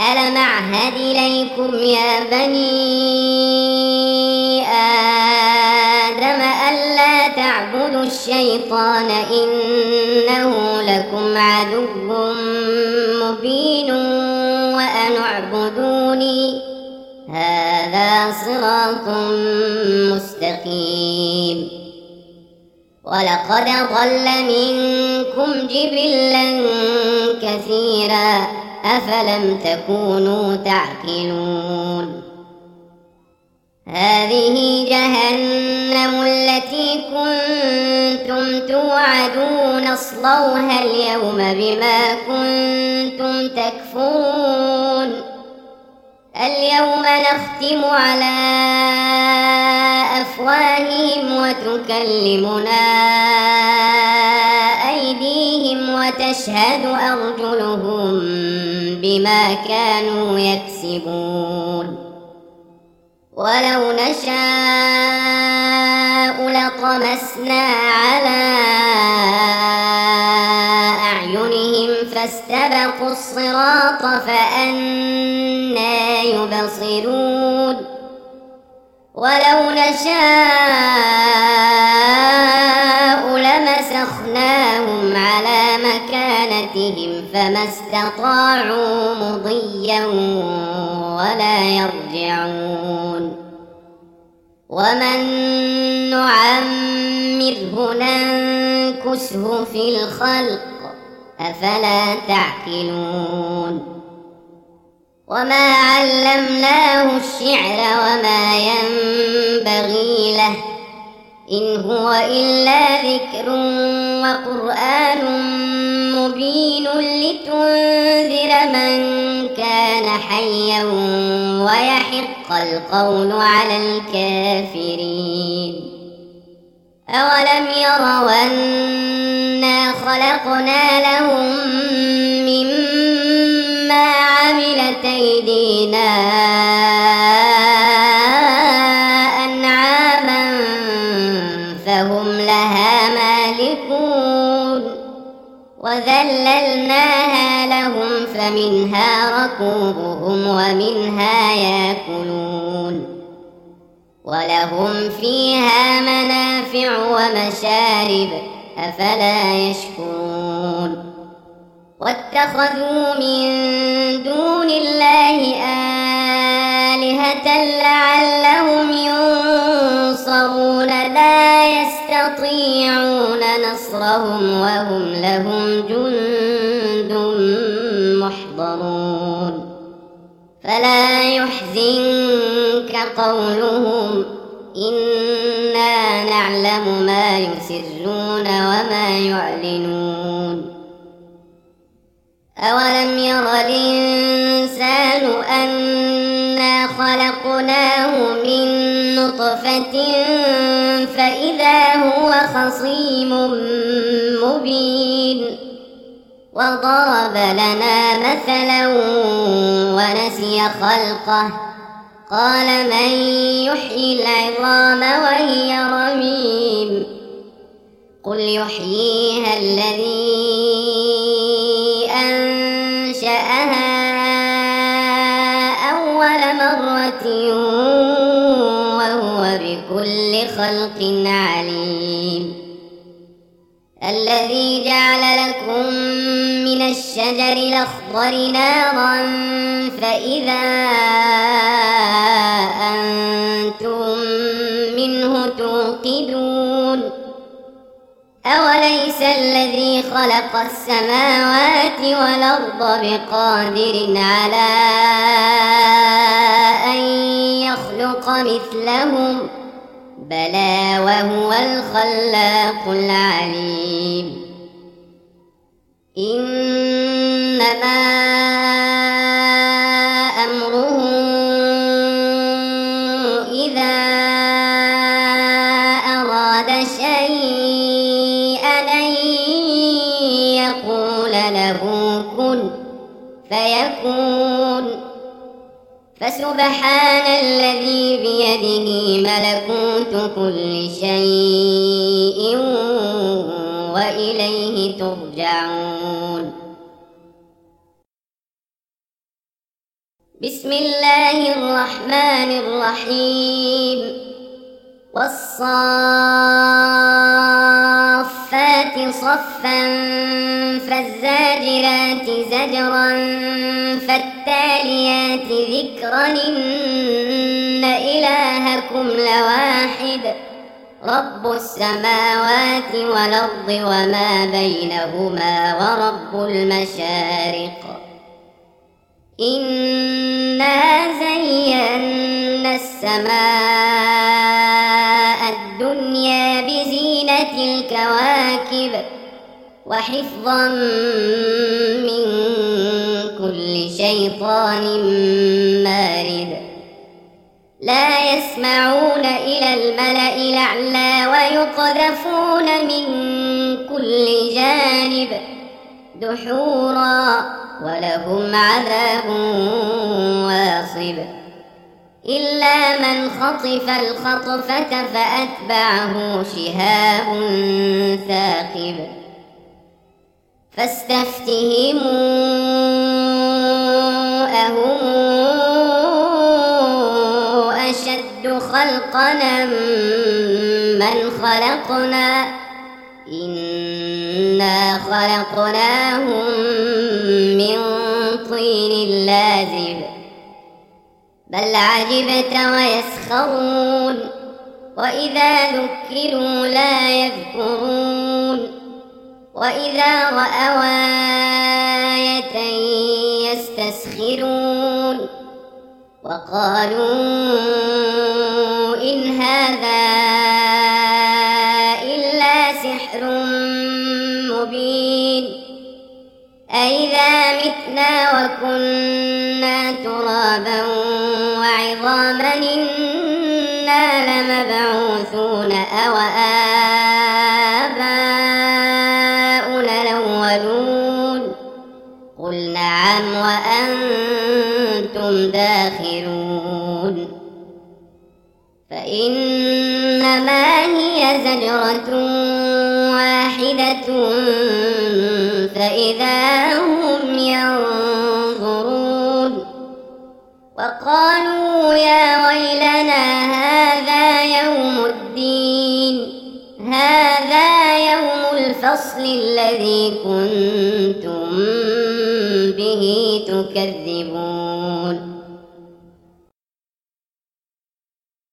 ألم أعهد إليكم يا بني آدم ألا تعبدوا الشيطان إنه لكم عدو مبين وأن اعبدوني هذا صراط مستقيم. ولقد ضل منكم جبلا كثيرا أفلم تكونوا تعقلون. هذه جهنم التي كنتم توعدون اصلوها اليوم بما كنتم تكفرون. اليوم نختم على أفواههم وتكلمنا أيديهم وتشهد أرجلهم بما كانوا يكسبون. ولو نشاء لطمسنا على أعينهم فاستبقوا الصراط فأنى يبصرون. ولو نشاء لمسخناهم على مكانتهم فما استطاعوا مضيا ولا يرجعون. ومن نعمره ننكسه في الخلق أفلا تعقلون. وما علمناه الشعر وما ينبغي له إن هو إلا ذكر وقرآن مبين لتنذر من كان حيا ويحق القول على الكافرين. أولم يروا أنا خلقنا لهم مما عملت أيدينا أنعاما فهم لها مالكون وذللناها لهم فمنها ركوبهم ومنها يأكلون ولهم فيها منافع ومشارب أفلا يشكرون. واتخذوا من دون الله آلهة لعلهم ينصرون لا يستطيعون نصرهم وهم لهم جند محضرون. فلا يحزنك قولهم إنا نعلم ما يسرون وما يعلنون. أولم ير الإنسان أنا خلقناه من نطفة فإذا هو خصيم مبين. وضرب لنا مثلا ونسي خلقه قال من يحيي العظام وهي رميم قل يحييها الذي أنشأها أول مرة وهو بكل خلق عليم. الذي جعل لكم من الشجر الأخضر نارا فإذا أنتم منه توقدون. أوليس الذي خلق السماوات والأرض بقادر على أن يخلق مثلهم بلى وهو الخلاق العليم. إنما أمره إذا أراد شيئا أن يقول له كن فيكون. فسبحان الذي بيده ملكوت كل شيء وإليه ترجعون. بسم الله الرحمن الرحيم والصافات صفا فالزاجرات زجرا فالتاليات ذكرا إن إلهكم لواحد رب السماوات والأرض وما بينهما ورب المشارق إنا زينا السماء الدنيا بزينة الكواكب وحفظا من كل شيطان مارد لا يسمعون إلى الملأ الأعلى ويقذفون من كل جانب دحورا ولهم عذاب واصب إلا من خطف الخطفة فأتبعه شهاب ثاقب فاستفتهموا أهم أشد خلقنا من خلقنا إنا خلقناهم من طين لازب بل عجبت ويسخرون وإذا ذكروا لا يذكرون وإذا رأوا آية يستسخرون وقالوا إن هذا إلا سحر مبين أئذا متنا وكنا ترابا وعظاما إنا لمبعوثون أو آباؤنا الأولون قل نعم وأنتم داخرون فإنما هي زجرة واحدة فإذا هم ينظرون وقالوا يا ويلنا هذا يوم الدين هذا يوم الفصل الذي كنتم به تكذبون